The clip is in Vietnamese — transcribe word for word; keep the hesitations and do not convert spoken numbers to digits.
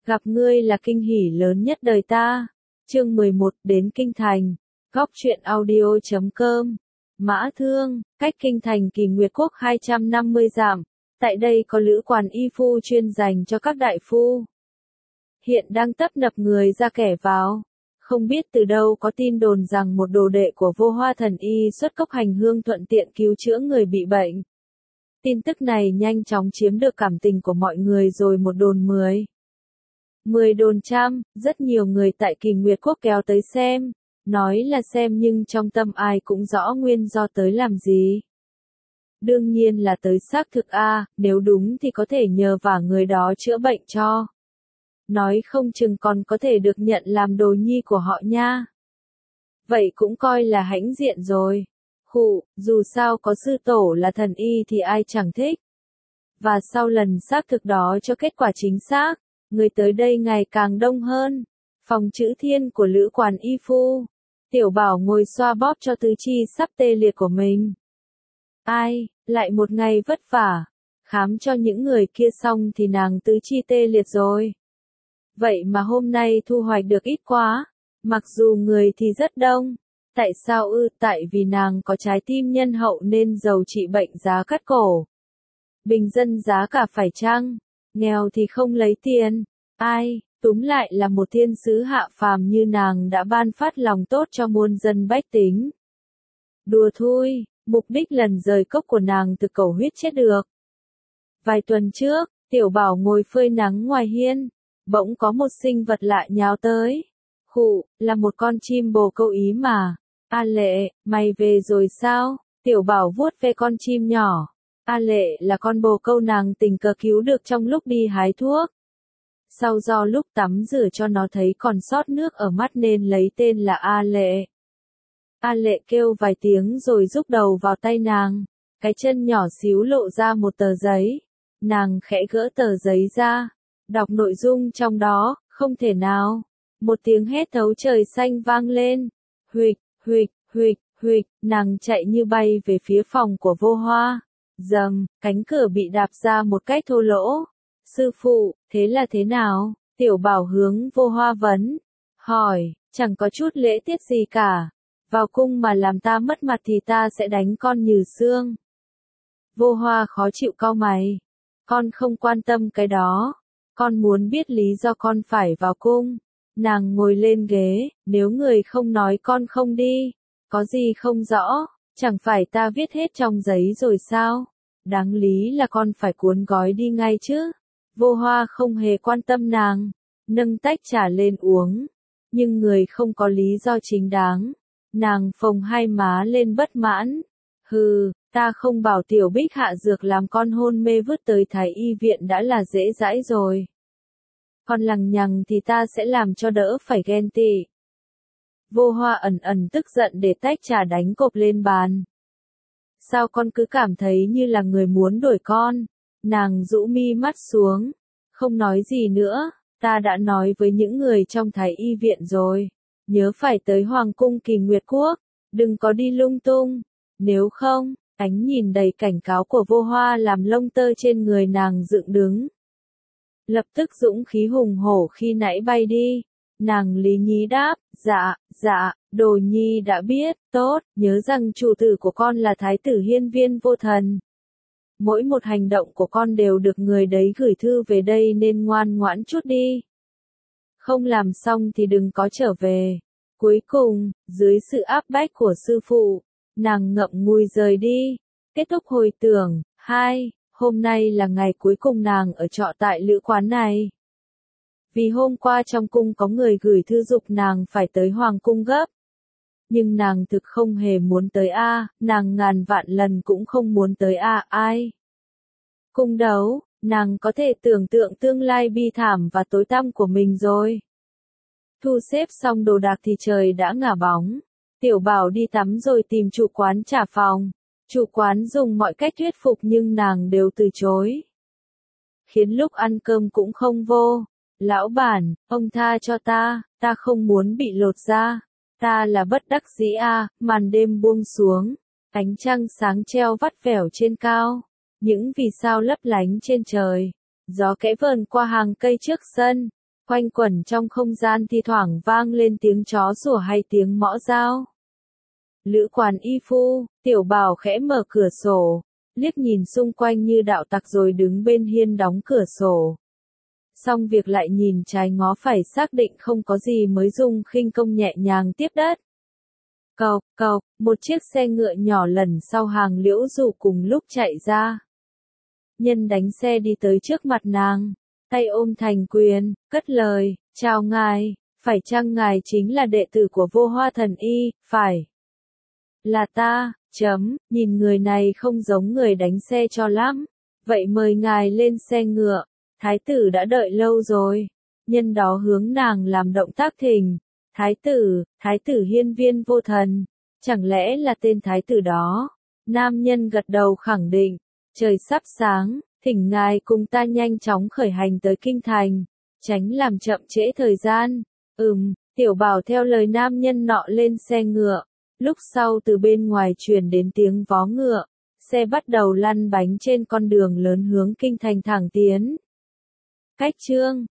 Gặp ngươi là kinh hỉ lớn nhất đời ta. Chương mười một, đến Kinh Thành. Góc truyện audio chấm com. Mã Thương, cách Kinh Thành Kỳ Nguyệt Quốc hai trăm năm mươi dặm. Tại đây có lữ quán y phu chuyên dành cho các đại phu. Hiện đang tấp nập người ra kẻ vào. Không biết từ đâu có tin đồn rằng một đồ đệ của Vô Hoa Thần Y xuất cốc hành hương thuận tiện cứu chữa người bị bệnh. Tin tức này nhanh chóng chiếm được cảm tình của mọi người rồi một đồn mười. Mười đồn trăm, rất nhiều người tại Kỳ Nguyệt Quốc kéo tới xem. Nói là xem nhưng trong tâm ai cũng rõ nguyên do tới làm gì. Đương nhiên là tới xác thực a, nếu đúng thì có thể nhờ vả người đó chữa bệnh cho. Nói không chừng còn có thể được nhận làm đồ nhi của họ nha. Vậy cũng coi là hãnh diện rồi. Khụ, dù sao có sư tổ là thần y thì ai chẳng thích. Và sau lần xác thực đó cho kết quả chính xác, người tới đây ngày càng đông hơn. Phòng chữ thiên của lữ quán y phu. Tiểu Bảo ngồi xoa bóp cho tứ chi sắp tê liệt của mình. Ai, lại một ngày vất vả. Khám cho những người kia xong thì nàng tứ chi tê liệt rồi. Vậy mà hôm nay thu hoạch được ít quá. Mặc dù người thì rất đông. Tại sao ư? Tại vì nàng có trái tim nhân hậu nên dầu trị bệnh giá cắt cổ. Bình dân giá cả phải chăng? Nghèo thì không lấy tiền. Ai, túm lại là một thiên sứ hạ phàm như nàng đã ban phát lòng tốt cho muôn dân bách tính. Đùa thôi, mục đích lần rời cốc của nàng từ cầu huyết chết được. Vài tuần trước, Tiểu Bảo ngồi phơi nắng ngoài hiên, bỗng có một sinh vật lạ nhào tới. Khụ, là một con chim bồ câu ý mà. A Lệ, mày về rồi sao? Tiểu Bảo vuốt ve con chim nhỏ. A Lệ là con bồ câu nàng tình cờ cứu được trong lúc đi hái thuốc. Sau do lúc tắm rửa cho nó thấy còn sót nước ở mắt nên lấy tên là A Lệ. A Lệ kêu vài tiếng rồi rúc đầu vào tay nàng. Cái chân nhỏ xíu lộ ra một tờ giấy. Nàng khẽ gỡ tờ giấy ra. Đọc nội dung trong đó, không thể nào. Một tiếng hét thấu trời xanh vang lên. Huỵch, huỵch, huỵch, huỵch, nàng chạy như bay về phía phòng của Vô Hoa. Dầm, cánh cửa bị đạp ra một cách thô lỗ. Sư phụ, thế là thế nào? Tiểu Bảo hướng Vô Hoa vấn. Hỏi, chẳng có chút lễ tiết gì cả. Vào cung mà làm ta mất mặt thì ta sẽ đánh con như xương. Vô Hoa khó chịu cau mày. Con không quan tâm cái đó. Con muốn biết lý do con phải vào cung. Nàng ngồi lên ghế, nếu người không nói con không đi. Có gì không rõ, chẳng phải ta viết hết trong giấy rồi sao? Đáng lý là con phải cuốn gói đi ngay chứ. Vô Hoa không hề quan tâm nàng, nâng tách trà lên uống. Nhưng người không có lý do chính đáng. Nàng phồng hai má lên bất mãn. Hừ, ta không bảo Tiểu Bích hạ dược làm con hôn mê vứt tới Thái Y viện đã là dễ dãi rồi. Còn lằng nhằng thì ta sẽ làm cho đỡ phải ghen tị. Vô Hoa ẩn ẩn tức giận để tách trà đánh cộp lên bàn. Sao con cứ cảm thấy như là người muốn đuổi con? Nàng rũ mi mắt xuống. Không nói gì nữa, ta đã nói với những người trong Thái Y viện rồi. Nhớ phải tới Hoàng cung Kỳ Nguyệt Quốc, đừng có đi lung tung. Nếu không, ánh nhìn đầy cảnh cáo của Vô Hoa làm lông tơ trên người nàng dựng đứng. Lập tức dũng khí hùng hổ khi nãy bay đi. Nàng lý nhí đáp, dạ, dạ, đồ nhi đã biết, tốt, nhớ rằng chủ tử của con là Thái tử Hiên Viên Vô Thần. Mỗi một hành động của con đều được người đấy gửi thư về đây nên ngoan ngoãn chút đi. Không làm xong thì đừng có trở về. Cuối cùng, dưới sự áp bách của sư phụ, nàng ngậm ngùi rời đi. Kết thúc hồi tưởng, hai, hôm nay là ngày cuối cùng nàng ở trọ tại lữ quán này. Vì hôm qua trong cung có người gửi thư dục nàng phải tới Hoàng cung gấp. Nhưng nàng thực không hề muốn tới a, nàng ngàn vạn lần cũng không muốn tới a, ai. Cung đấu, nàng có thể tưởng tượng tương lai bi thảm và tối tăm của mình rồi. Thu xếp xong đồ đạc thì trời đã ngả bóng. Tiểu Bảo đi tắm rồi tìm chủ quán trả phòng. Chủ quán dùng mọi cách thuyết phục nhưng nàng đều từ chối. Khiến lúc ăn cơm cũng không vô. Lão bản, ông tha cho ta, ta không muốn bị lột da. Ta là bất đắc dĩ a, màn đêm buông xuống. Ánh trăng sáng treo vắt vẻo trên cao. Những vì sao lấp lánh trên trời. Gió khẽ vờn qua hàng cây trước sân. Quanh quẩn trong không gian thi thoảng vang lên tiếng chó sủa hay tiếng mõ dao. Lữ quán y phu, Tiểu Bảo khẽ mở cửa sổ, liếc nhìn xung quanh như đạo tặc rồi đứng bên hiên đóng cửa sổ. Xong việc lại nhìn trái ngó phải xác định không có gì mới dùng khinh công nhẹ nhàng tiếp đất. Cộc, cộc, một chiếc xe ngựa nhỏ lần sau hàng Liễu Dụ cùng lúc chạy ra. Nhân đánh xe đi tới trước mặt nàng, tay ôm thành quyền, cất lời, chào ngài, phải chăng ngài chính là đệ tử của Vô Hoa Thần Y, phải? Là ta, chấm, nhìn người này không giống người đánh xe cho lắm, vậy mời ngài lên xe ngựa, thái tử đã đợi lâu rồi. Nhân đó hướng nàng làm động tác thỉnh. Thái tử, thái tử Hiên Viên Vô Thần, chẳng lẽ là tên thái tử đó? Nam nhân gật đầu khẳng định, trời sắp sáng, thỉnh ngài cùng ta nhanh chóng khởi hành tới kinh thành, tránh làm chậm trễ thời gian. Ừm, Tiểu Bảo theo lời nam nhân nọ lên xe ngựa, lúc sau từ bên ngoài truyền đến tiếng vó ngựa, xe bắt đầu lăn bánh trên con đường lớn hướng kinh thành thẳng tiến. Cách chương